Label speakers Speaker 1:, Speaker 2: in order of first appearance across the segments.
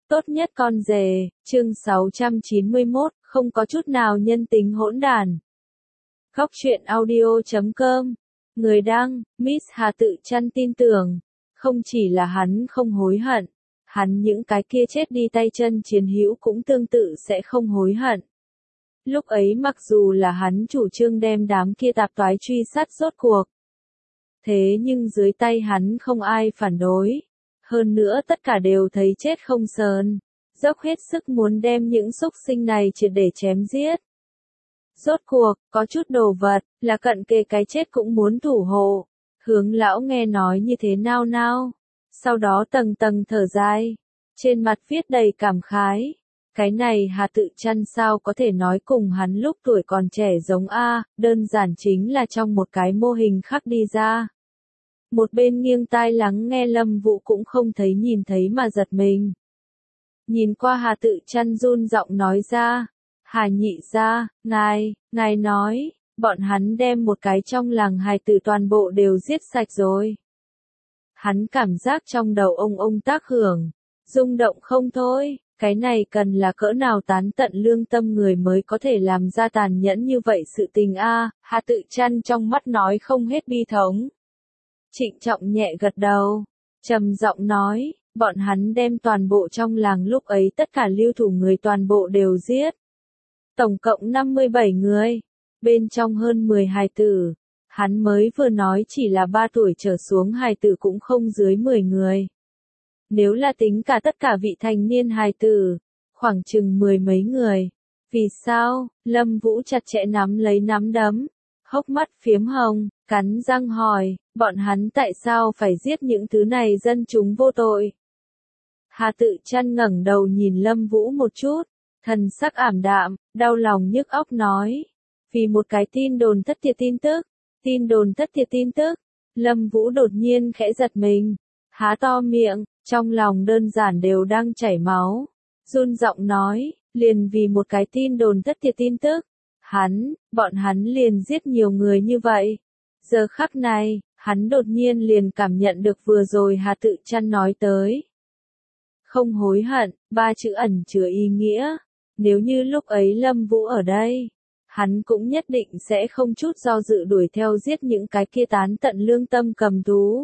Speaker 1: Tốt nhất con rể, chương 691, không có chút nào nhân tính hỗn đản. Góc truyện audio.com. Người đăng, Miss Hà Tự Chăn tin tưởng, không chỉ là hắn không hối hận, hắn những cái kia chết đi tay chân chiến hữu cũng tương tự sẽ không hối hận. Lúc ấy mặc dù là hắn chủ trương đem đám kia tạp toái truy sát rốt cuộc. Thế nhưng dưới tay hắn không ai phản đối. Hơn nữa tất cả đều thấy chết không sờn, dốc hết sức muốn đem những xúc sinh này triệt để chém giết. Rốt cuộc, có chút đồ vật, là cận kề cái chết cũng muốn thủ hộ. Hướng lão nghe nói như thế nao nao, sau đó tầng tầng thở dài, trên mặt viết đầy cảm khái. Cái này Hà Tự Chăn sao có thể nói cùng hắn lúc tuổi còn trẻ giống a, đơn giản chính là trong một cái mô hình khắc đi ra. Một bên nghiêng tai lắng nghe Lâm Vũ cũng không thấy nhìn thấy mà giật mình. Nhìn qua Hà Tự Chăn run giọng nói ra, Hà nhị gia, ngài nói, bọn hắn đem một cái trong làng hài tử toàn bộ đều giết sạch rồi. Hắn cảm giác trong đầu ông tác hưởng, rung động không thôi, cái này cần là cỡ nào tán tận lương tâm người mới có thể làm ra tàn nhẫn như vậy sự tình a. Hà Tự Chăn trong mắt nói không hết bi thống. Trịnh trọng nhẹ gật đầu, trầm giọng nói, bọn hắn đem toàn bộ trong làng lúc ấy tất cả lưu thủ người toàn bộ đều giết. Tổng cộng 57 người, bên trong hơn 10 hài tử, hắn mới vừa nói chỉ là 3 tuổi trở xuống hài tử cũng không dưới 10 người. Nếu là tính cả tất cả vị thành niên hài tử, khoảng chừng 10 mấy người. Vì sao? Lâm Vũ chặt chẽ nắm lấy nắm đấm, hốc mắt phiếm hồng, cắn răng hỏi, bọn hắn tại sao phải giết những thứ này dân chúng vô tội? Hà Tự Chăn ngẩng đầu nhìn Lâm Vũ một chút, thần sắc ảm đạm, đau lòng nhức óc nói, vì một cái tin đồn thất thiệt tin tức, Lâm Vũ đột nhiên khẽ giật mình, há to miệng, trong lòng đơn giản đều đang chảy máu, run giọng nói, liền vì một cái tin đồn thất thiệt tin tức, bọn hắn liền giết nhiều người như vậy. Giờ khắc này, hắn đột nhiên liền cảm nhận được vừa rồi Hà Tự Chăn nói tới. Không hối hận, 3 chữ ẩn chứa ý nghĩa. Nếu như lúc ấy Lâm Vũ ở đây, hắn cũng nhất định sẽ không chút do dự đuổi theo giết những cái kia tán tận lương tâm cầm thú.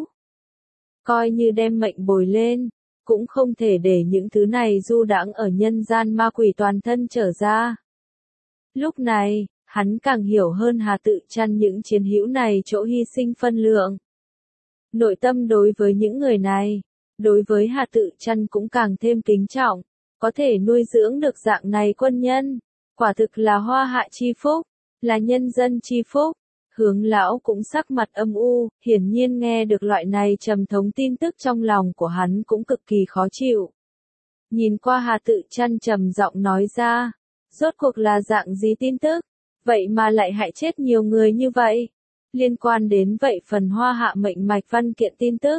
Speaker 1: Coi như đem mệnh bồi lên, cũng không thể để những thứ này du đãng ở nhân gian ma quỷ toàn thân trở ra. Lúc này, hắn càng hiểu hơn Hà Tự Chăn những chiến hữu này chỗ hy sinh phân lượng. Nội tâm đối với những người này, đối với Hà Tự Chăn cũng càng thêm kính trọng, có thể nuôi dưỡng được dạng này quân nhân, quả thực là hoa hạ chi phúc, là nhân dân chi phúc. Hướng lão cũng sắc mặt âm u, hiển nhiên nghe được loại này trầm thống tin tức trong lòng của hắn cũng cực kỳ khó chịu. Nhìn qua Hà Tự Chăn trầm giọng nói ra, rốt cuộc là dạng gì tin tức? Vậy mà lại hại chết nhiều người như vậy. Liên quan đến vậy phần hoa hạ mệnh mạch văn kiện tin tức.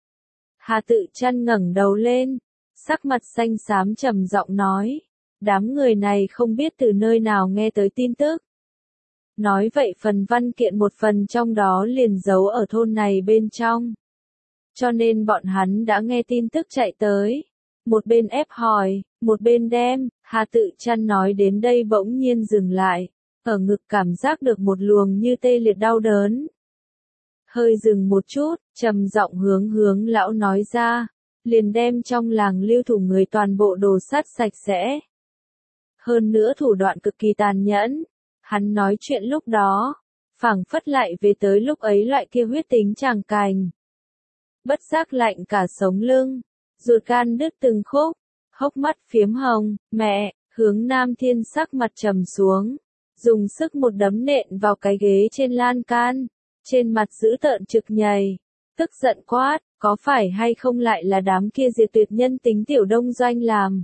Speaker 1: Hà Tự Chăn ngẩng đầu lên, sắc mặt xanh xám trầm giọng nói. Đám người này không biết từ nơi nào nghe tới tin tức. Nói vậy phần văn kiện một phần trong đó liền giấu ở thôn này bên trong. Cho nên bọn hắn đã nghe tin tức chạy tới. Một bên ép hỏi, một bên đem, Hà Tự Chăn nói đến đây bỗng nhiên dừng lại. Ở ngực cảm giác được một luồng như tê liệt đau đớn. Hơi dừng một chút, trầm giọng hướng lão nói ra, liền đem trong làng lưu thủ người toàn bộ đồ sát sạch sẽ. Hơn nữa thủ đoạn cực kỳ tàn nhẫn, hắn nói chuyện lúc đó, phảng phất lại về tới lúc ấy loại kia huyết tính tràng cành. Bất giác lạnh cả sống lưng, ruột gan đứt từng khúc, hốc mắt phiếm hồng, mẹ, Hướng Nam Thiên sắc mặt trầm xuống. Dùng sức một đấm nện vào cái ghế trên lan can, trên mặt dữ tợn trực nhầy, tức giận quát, có phải hay không lại là đám kia diệt tuyệt nhân tính tiểu đông doanh làm.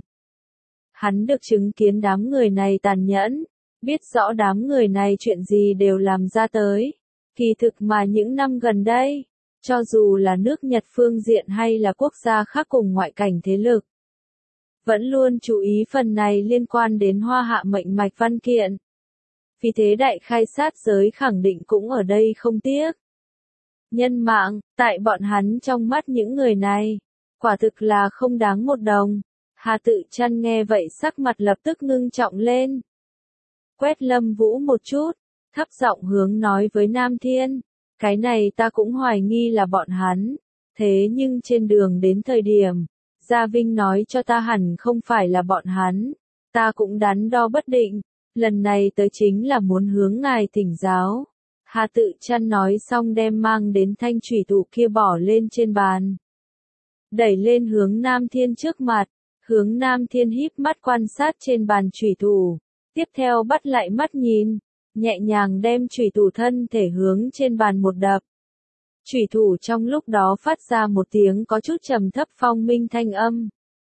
Speaker 1: Hắn được chứng kiến đám người này tàn nhẫn, biết rõ đám người này chuyện gì đều làm ra tới. Kỳ thực mà những năm gần đây, cho dù là nước Nhật phương diện hay là quốc gia khác cùng ngoại cảnh thế lực, vẫn luôn chú ý phần này liên quan đến hoa hạ mệnh mạch văn kiện. Vì thế đại khai sát giới khẳng định cũng ở đây không tiếc. Nhân mạng, tại bọn hắn trong mắt những người này, quả thực là không đáng một đồng. Hà Tự Chăn nghe vậy sắc mặt lập tức ngưng trọng lên. Quét Lâm Vũ một chút, thấp giọng hướng nói với Nam Thiên, cái này ta cũng hoài nghi là bọn hắn, thế nhưng trên đường đến thời điểm, Gia Vinh nói cho ta hẳn không phải là bọn hắn, ta cũng đắn đo bất định, lần này tới chính là muốn hướng ngài thỉnh giáo. Hà Tự Chăn nói xong đem mang đến thanh chủy thủ kia bỏ lên trên bàn, đẩy lên hướng Nam Thiên trước mặt, hướng Nam Thiên híp mắt quan sát trên bàn chủy thủ, tiếp theo bắt lại mắt nhìn, nhẹ nhàng đem chủy thủ thân thể hướng trên bàn một đập. Chủy thủ trong lúc đó phát ra một tiếng có chút trầm thấp phong minh thanh âm.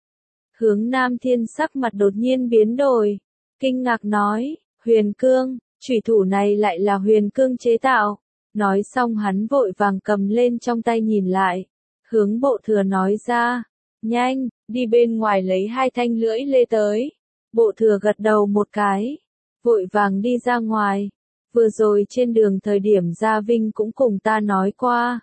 Speaker 1: Hướng Nam Thiên sắc mặt đột nhiên biến đổi, kinh ngạc nói, huyền cương, chủy thủ này lại là huyền cương chế tạo. Nói xong hắn vội vàng cầm lên trong tay nhìn lại, hướng Bộ Thừa nói ra, nhanh, đi bên ngoài lấy 2 thanh lưỡi lê tới. Bộ Thừa gật đầu một cái, vội vàng đi ra ngoài. Vừa rồi trên đường thời điểm Gia Vinh cũng cùng ta nói qua.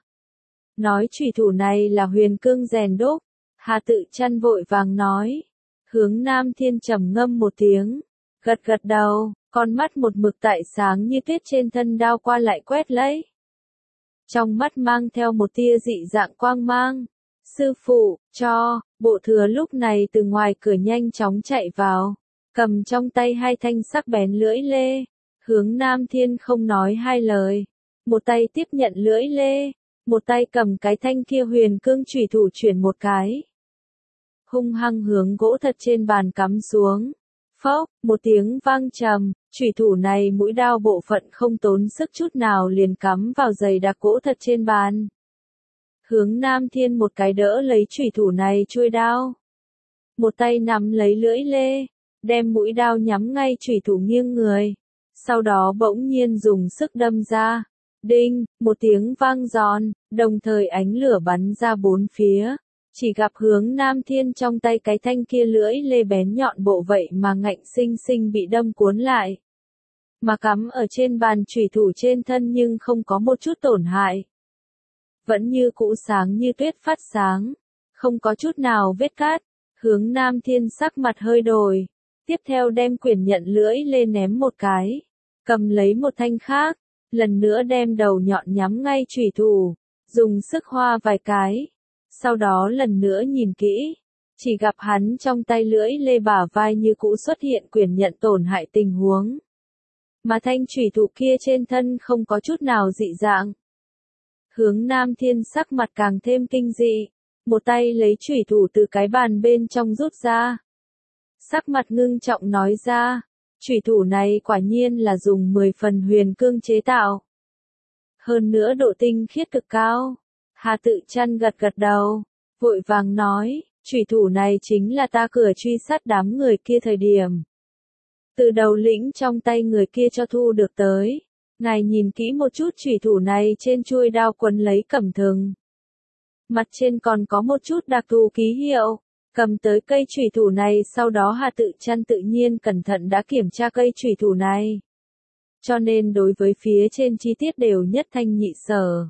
Speaker 1: Nói chủy thủ này là huyền cương rèn đúc. Hà Tự Chăn vội vàng nói. Hướng Nam Thiên trầm ngâm một tiếng, gật gật đầu, con mắt một mực tại sáng như tuyết trên thân đao qua lại quét lấy. Trong mắt mang theo một tia dị dạng quang mang. Sư phụ, cho, Bộ Thừa lúc này từ ngoài cửa nhanh chóng chạy vào, cầm trong tay 2 thanh sắc bén lưỡi lê. Hướng Nam Thiên không nói 2 lời, một tay tiếp nhận lưỡi lê, một tay cầm cái thanh kia huyền cương chủy thủ chuyển một cái. Hung hăng hướng gỗ thật trên bàn cắm xuống. Phốc, một tiếng vang trầm, chủy thủ này mũi đao bộ phận không tốn sức chút nào liền cắm vào dày đặc gỗ thật trên bàn. Hướng Nam Thiên một cái đỡ lấy chủy thủ này chuôi đao, một tay nắm lấy lưỡi lê, đem mũi đao nhắm ngay chủy thủ nghiêng người, sau đó bỗng nhiên dùng sức đâm ra. Đinh, một tiếng vang giòn, đồng thời ánh lửa bắn ra bốn phía. Chỉ gặp Hướng Nam Thiên trong tay cái thanh kia lưỡi lê bén nhọn bộ vậy mà ngạnh sinh sinh bị đâm cuốn lại. Mà cắm ở trên bàn chủy thủ trên thân nhưng không có một chút tổn hại. Vẫn như cũ sáng như tuyết phát sáng, không có chút nào vết cát. Hướng Nam Thiên sắc mặt hơi đổi, tiếp theo đem quyển nhận lưỡi lê ném một cái, cầm lấy một thanh khác, lần nữa đem đầu nhọn nhắm ngay chủy thủ, dùng sức hoa vài cái. Sau đó lần nữa nhìn kỹ, chỉ gặp hắn trong tay lưỡi lê bả vai như cũ xuất hiện quyển nhận tổn hại tình huống. Mà thanh chủy thủ kia trên thân không có chút nào dị dạng. Hướng Nam Thiên sắc mặt càng thêm kinh dị, một tay lấy chủy thủ từ cái bàn bên trong rút ra. Sắc mặt ngưng trọng nói ra, chủy thủ này quả nhiên là dùng 10 phần huyền cương chế tạo. Hơn nữa độ tinh khiết cực cao. Hà Tự Chăn gật gật đầu, vội vàng nói, chủy thủ này chính là ta cửa truy sát đám người kia thời điểm. Từ đầu lĩnh trong tay người kia cho thu được tới. Ngài nhìn kỹ một chút chủy thủ này trên chuôi đao quấn lấy cẩm thừng. Mặt trên còn có một chút đặc thù ký hiệu. Cầm tới cây chủy thủ này sau đó Hà Tự Chăn tự nhiên cẩn thận đã kiểm tra cây chủy thủ này. Cho nên đối với phía trên chi tiết đều nhất thanh nhị sở.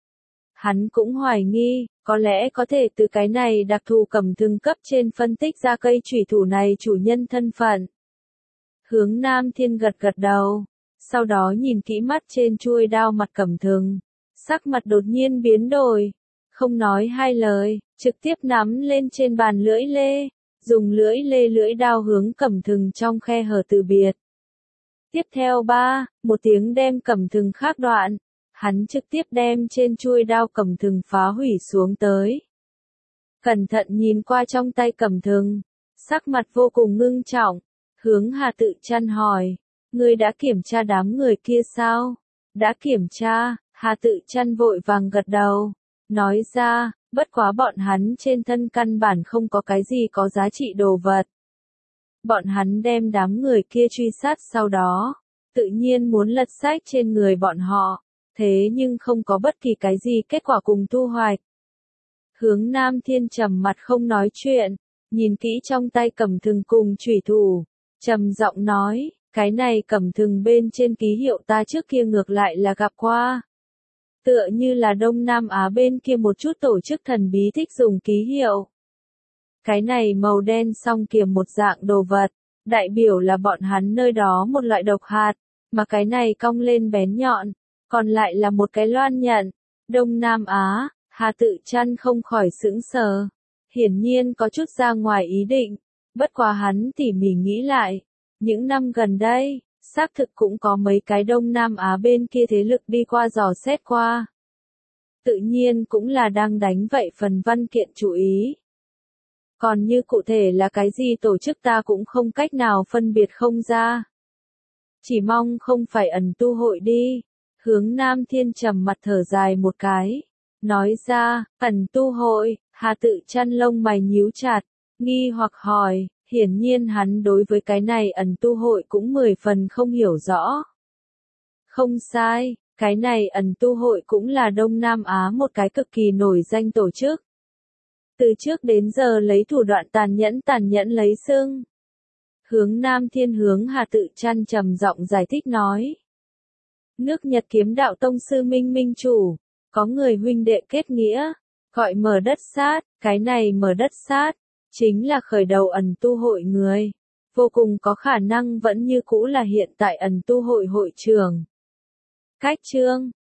Speaker 1: Hắn cũng hoài nghi, có lẽ có thể từ cái này đặc thù cẩm thừng cấp trên phân tích ra cây chủy thủ này chủ nhân thân phận. Hướng Nam Thiên gật gật đầu, sau đó nhìn kỹ mắt trên chuôi đao mặt cẩm thừng, sắc mặt đột nhiên biến đổi, không nói 2 lời, trực tiếp nắm lên trên bàn lưỡi lê, dùng lưỡi đao hướng cẩm thừng trong khe hở từ biệt. Tiếp theo một tiếng đem cẩm thừng khác đoạn. Hắn trực tiếp đem trên chuôi đao cẩm thừng phá hủy xuống tới. Cẩn thận nhìn qua trong tay cẩm thừng, sắc mặt vô cùng ngưng trọng, hướng Hà Tự Chăn hỏi, ngươi đã kiểm tra đám người kia sao? Đã kiểm tra, Hà Tự Chăn vội vàng gật đầu, nói ra, bất quá bọn hắn trên thân căn bản không có cái gì có giá trị đồ vật. Bọn hắn đem đám người kia truy sát sau đó, tự nhiên muốn lật sách trên người bọn họ. Thế nhưng không có bất kỳ cái gì kết quả cùng thu hoạch. Hướng Nam Thiên trầm mặt không nói chuyện, nhìn kỹ trong tay cẩm thừng cùng chủy thủ, trầm giọng nói, cái này cẩm thừng bên trên ký hiệu ta trước kia ngược lại là gặp qua. Tựa như là Đông Nam Á bên kia một chút tổ chức thần bí thích dùng ký hiệu. Cái này màu đen song kiềm một dạng đồ vật, đại biểu là bọn hắn nơi đó một loại độc hạt, mà cái này cong lên bén nhọn, còn lại là một cái loan nhận. Đông Nam Á, Hà Tự Chăn không khỏi sững sờ, hiển nhiên có chút ra ngoài ý định, bất quá hắn tỉ mỉ nghĩ lại, những năm gần đây, xác thực cũng có mấy cái Đông Nam Á bên kia thế lực đi qua dò xét qua. Tự nhiên cũng là đang đánh vậy phần văn kiện chú ý. Còn như cụ thể là cái gì tổ chức ta cũng không cách nào phân biệt không ra. Chỉ mong không phải ẩn tu hội đi. Hướng Nam Thiên trầm mặt thở dài một cái. Nói ra, ẩn tu hội, Hà Tự Chăn lông mày nhíu chặt, nghi hoặc hỏi, hiển nhiên hắn đối với cái này ẩn tu hội cũng 10 phần không hiểu rõ. Không sai, cái này ẩn tu hội cũng là Đông Nam Á một cái cực kỳ nổi danh tổ chức. Từ trước đến giờ lấy thủ đoạn tàn nhẫn lấy xưng. Hướng Nam Thiên hướng Hà Tự Chăn trầm giọng giải thích nói. Nước Nhật Kiếm Đạo Tông sư Minh Minh chủ, có người huynh đệ kết nghĩa, gọi mở đất sát, cái này mở đất sát, chính là khởi đầu ẩn tu hội người, vô cùng có khả năng vẫn như cũ là hiện tại ẩn tu hội hội trưởng. Cách chương